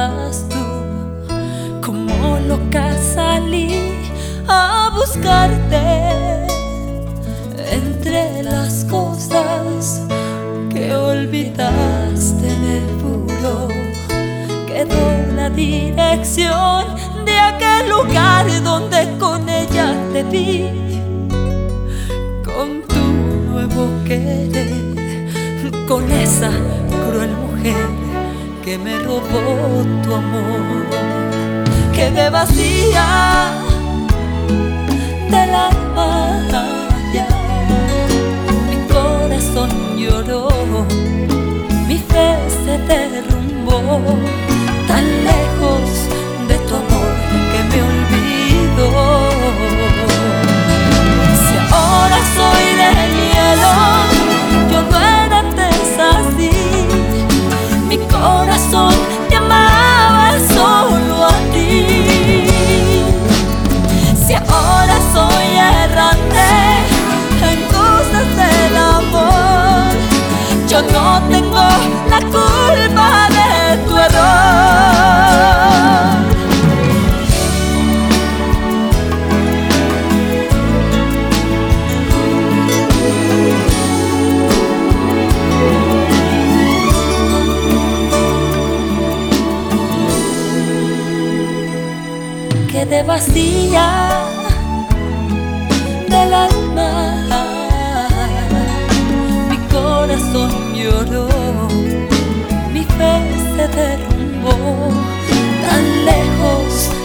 estabas tú. Como loca salí a buscarte entre las cosas que olvidaste en el buró. Quedó la dirección de aquel lugar donde con ella te vi, con tu nuevo querer, con esa cruel mujer que me robó tu amor. Quedé vacía del alma ya, mi corazón lloró, mi fe se derrumbó, tan lejos de tu amor que me olvidó. Si ahora soy de hielo, yo no era antes así. Mi corazón te amaba solo a ti. Si ahora soy errante en cosas del amor, yo no tengo la culpa de tu error. Quedé vacía del alma, mi corazón lloró, mi fe se derrumbó, tan lejos